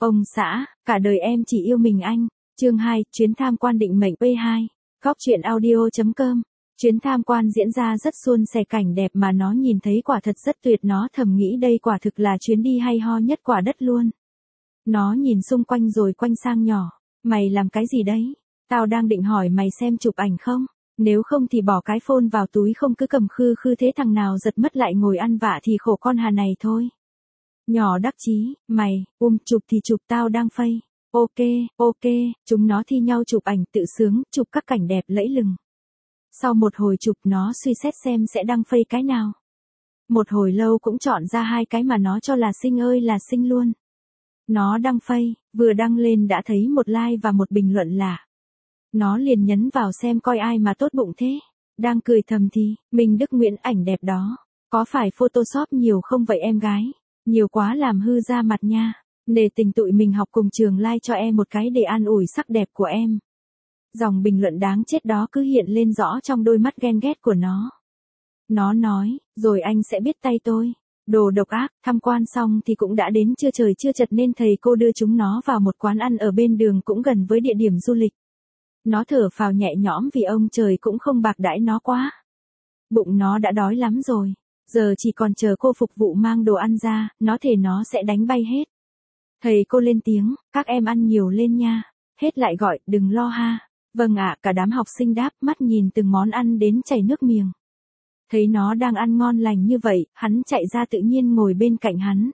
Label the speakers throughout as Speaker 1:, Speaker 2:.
Speaker 1: Ông xã, cả đời em chỉ yêu mình anh. Chương 2, chuyến tham quan định mệnh P2. Góc truyện audio.com. Chuyến tham quan diễn ra rất suôn sẻ, cảnh đẹp mà nó nhìn thấy quả thật rất tuyệt, nó thầm nghĩ đây quả thực là chuyến đi hay ho nhất quả đất luôn. Nó nhìn xung quanh rồi quanh sang nhỏ. Mày làm cái gì đấy? Tao đang định hỏi mày xem chụp ảnh không? Nếu không thì bỏ cái phone vào túi, không cứ cầm khư khư thế, thằng nào giật mất lại ngồi ăn vạ thì khổ con Hà này thôi. Nhỏ đắc chí, mày, chụp thì chụp, tao đang phây. Ok, chúng nó thi nhau chụp ảnh tự sướng, chụp các cảnh đẹp lẫy lừng. Sau một hồi chụp nó suy xét xem sẽ đăng phây cái nào. Một hồi lâu cũng chọn ra hai cái mà nó cho là xinh ơi là xinh luôn. Nó đăng phây, vừa đăng lên đã thấy một like và một bình luận lạ. Nó liền nhấn vào xem coi ai mà tốt bụng thế. Đang cười thầm thì, Minh Đức Nguyễn, ảnh đẹp đó. Có phải Photoshop nhiều không vậy em gái? Nhiều quá làm hư da mặt nha. Nể tình tụi mình học cùng trường, like cho em một cái để an ủi sắc đẹp của em. Dòng bình luận đáng chết đó cứ hiện lên rõ trong đôi mắt ghen ghét của nó. Nó nói, rồi anh sẽ biết tay tôi. Đồ độc ác. Tham quan xong thì cũng đã đến trưa, trời chưa chật nên thầy cô đưa chúng nó vào một quán ăn ở bên đường cũng gần với địa điểm du lịch. Nó thở phào nhẹ nhõm vì ông trời cũng không bạc đãi nó quá. Bụng nó đã đói lắm rồi. Giờ chỉ còn chờ cô phục vụ mang đồ ăn ra, nó thề nó sẽ đánh bay hết. Thầy cô lên tiếng, các em ăn nhiều lên nha. Hết lại gọi, đừng lo ha. Vâng ạ, cả đám học sinh đáp, mắt nhìn từng món ăn đến chảy nước miệng. Thấy nó đang ăn ngon lành như vậy, hắn chạy ra tự nhiên ngồi bên cạnh hắn.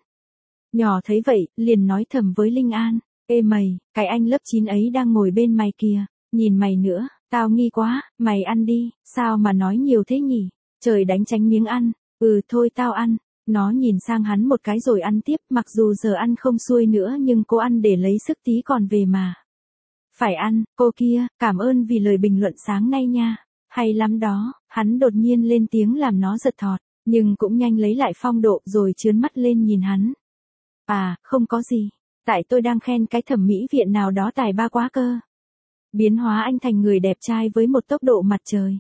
Speaker 1: Nhỏ thấy vậy, liền nói thầm với Linh An, ê mày, cái anh lớp 9 ấy đang ngồi bên mày kìa, nhìn mày nữa, tao nghi quá, mày ăn đi, sao mà nói nhiều thế nhỉ, trời đánh tránh miếng ăn, thôi tao ăn. Nó nhìn sang hắn một cái rồi ăn tiếp, mặc dù giờ ăn không xuôi nữa nhưng cô ăn để lấy sức tí còn về mà. Phải ăn, cô kia, cảm ơn vì lời bình luận sáng nay nha. Hay lắm đó, hắn đột nhiên lên tiếng làm nó giật thót, nhưng cũng nhanh lấy lại phong độ rồi trớn mắt lên nhìn hắn. À, không có gì, tại tôi đang khen cái thẩm mỹ viện nào đó tài ba quá cơ. Biến hóa anh thành người đẹp trai với một tốc độ mặt trời.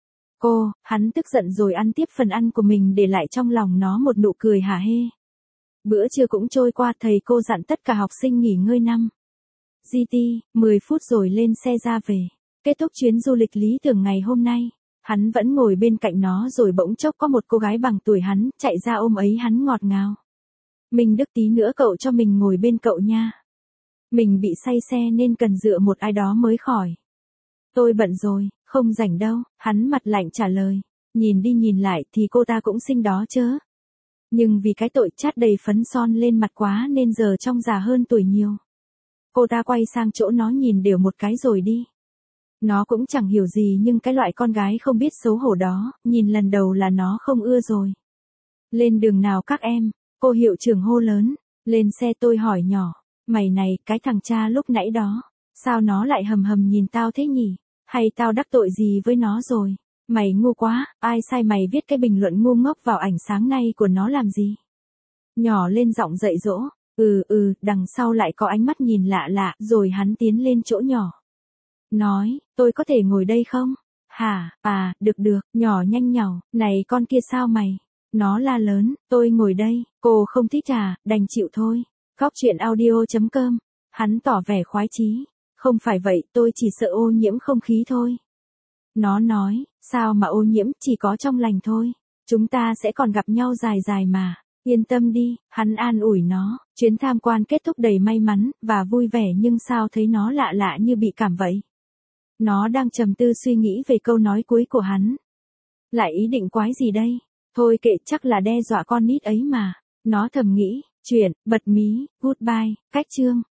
Speaker 1: Hắn tức giận rồi ăn tiếp phần ăn của mình, để lại trong lòng nó một nụ cười hả hê. Bữa trưa cũng trôi qua, thầy cô dặn tất cả học sinh nghỉ ngơi 10 phút rồi lên xe ra về. Kết thúc chuyến du lịch lý tưởng ngày hôm nay, hắn vẫn ngồi bên cạnh nó rồi bỗng chốc có một cô gái bằng tuổi hắn chạy ra ôm ấy hắn ngọt ngào. Minh Đức, tí nữa cậu cho mình ngồi bên cậu nha. Mình bị say xe nên cần dựa một ai đó mới khỏi. Tôi bận rồi, không rảnh đâu, hắn mặt lạnh trả lời. Nhìn đi nhìn lại thì cô ta cũng xinh đó chớ. Nhưng vì cái tội chát đầy phấn son lên mặt quá nên giờ trông già hơn tuổi nhiều. Cô ta quay sang chỗ nó nhìn đều một cái rồi đi. Nó cũng chẳng hiểu gì nhưng cái loại con gái không biết xấu hổ đó, nhìn lần đầu là nó không ưa rồi. Lên đường nào các em, cô hiệu trưởng hô lớn. Lên xe tôi hỏi nhỏ, mày này, cái thằng cha lúc nãy đó, sao nó lại hầm hầm nhìn tao thế nhỉ? Hay tao đắc tội gì với nó rồi? Mày ngu quá, ai sai mày viết cái bình luận ngu ngốc vào ảnh sáng nay của nó làm gì? Nhỏ lên giọng dạy dỗ, đằng sau lại có ánh mắt nhìn lạ lạ, rồi hắn tiến lên chỗ nhỏ. Nói, tôi có thể ngồi đây không? Hả, được, nhỏ nhanh nhảu, này con kia sao mày? Nó la lớn, tôi ngồi đây, cô không thích đành chịu thôi. Góc truyện audio.com, hắn tỏ vẻ khoái chí. Không phải vậy, tôi chỉ sợ ô nhiễm không khí thôi. Nó nói, sao mà ô nhiễm, chỉ có trong lành thôi. Chúng ta sẽ còn gặp nhau dài dài mà. Yên tâm đi, hắn an ủi nó. Chuyến tham quan kết thúc đầy may mắn và vui vẻ, nhưng sao thấy nó lạ lạ như bị cảm vậy. Nó đang trầm tư suy nghĩ về câu nói cuối của hắn. Lại ý định quái gì đây? Thôi kệ, chắc là đe dọa con nít ấy mà. Nó thầm nghĩ. Chuyện, bật mí, goodbye, cách chương.